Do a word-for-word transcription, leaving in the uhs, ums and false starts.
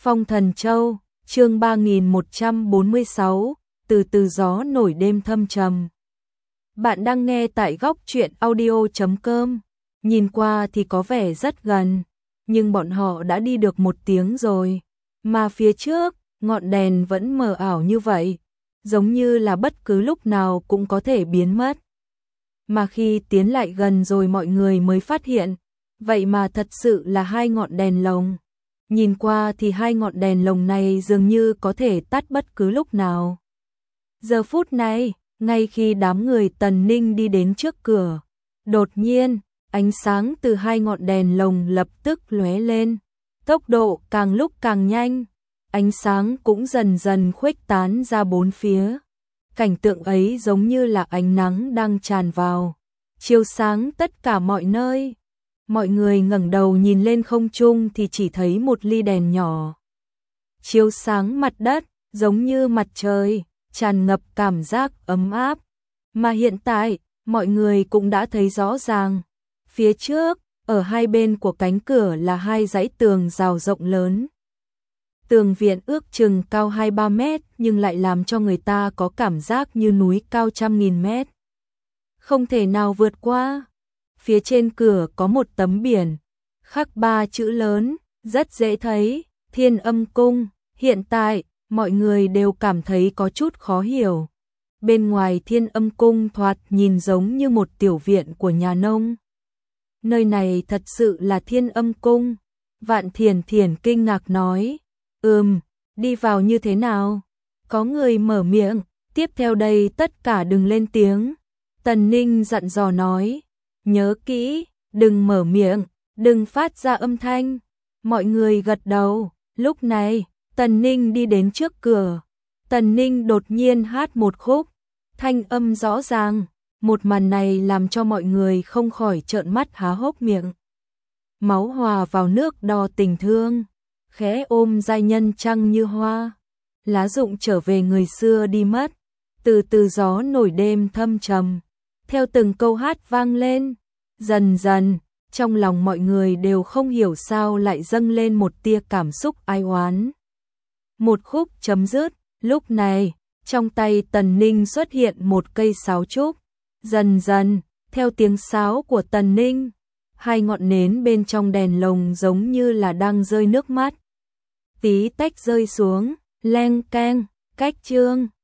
Phong Thần Châu, chương ba nghìn một trăm bốn mươi sáu, từ từ gió nổi đêm thâm trầm. Bạn đang nghe tại góc truyện audio chấm com. Nhìn qua thì có vẻ rất gần, nhưng bọn họ đã đi được một tiếng rồi, mà phía trước, ngọn đèn vẫn mờ ảo như vậy, giống như là bất cứ lúc nào cũng có thể biến mất. Mà khi tiến lại gần rồi mọi người mới phát hiện, vậy mà thật sự là hai ngọn đèn lồng. Nhìn qua thì hai ngọn đèn lồng này dường như có thể tắt bất cứ lúc nào. Giờ phút này, ngay khi đám người Tần Ninh đi đến trước cửa, đột nhiên, ánh sáng từ hai ngọn đèn lồng lập tức lóe lên, tốc độ càng lúc càng nhanh, ánh sáng cũng dần dần khuếch tán ra bốn phía. Cảnh tượng ấy giống như là ánh nắng đang tràn vào, chiếu sáng tất cả mọi nơi. Mọi người ngẩng đầu nhìn lên không trung thì chỉ thấy một ly đèn nhỏ chiếu sáng mặt đất, giống như mặt trời, tràn ngập cảm giác ấm áp. Mà hiện tại, mọi người cũng đã thấy rõ ràng, phía trước, ở hai bên của cánh cửa là hai dãy tường rào rộng lớn. Tường viện ước chừng cao hai ba mét nhưng lại làm cho người ta có cảm giác như núi cao trăm nghìn mét. Không thể nào vượt qua. Phía trên cửa có một tấm biển, khắc ba chữ lớn, rất dễ thấy, Thiên Âm Cung. Hiện tại, mọi người đều cảm thấy có chút khó hiểu. Bên ngoài Thiên Âm Cung thoạt nhìn giống như một tiểu viện của nhà nông. Nơi này thật sự là Thiên Âm Cung. Vạn Thiền Thiền kinh ngạc nói, ừm, đi vào như thế nào? Có người mở miệng, tiếp theo đây tất cả đừng lên tiếng. Tần Ninh dặn dò nói, nhớ kỹ, đừng mở miệng, đừng phát ra âm thanh. Mọi người gật đầu. Lúc này, Tần Ninh đi đến trước cửa. Tần Ninh đột nhiên hát một khúc, thanh âm rõ ràng. Một màn này làm cho mọi người không khỏi trợn mắt há hốc miệng. Máu hòa vào nước đo tình thương, khẽ ôm giai nhân trăng như hoa. Lá rụng trở về người xưa đi mất, từ từ gió nổi đêm thâm trầm. Theo từng câu hát vang lên, dần dần, trong lòng mọi người đều không hiểu sao lại dâng lên một tia cảm xúc ai oán. Một khúc chấm dứt, lúc này, trong tay Tần Ninh xuất hiện một cây sáo trúc. Dần dần, theo tiếng sáo của Tần Ninh, hai ngọn nến bên trong đèn lồng giống như là đang rơi nước mắt. Tí tách rơi xuống, leng keng, cách chương.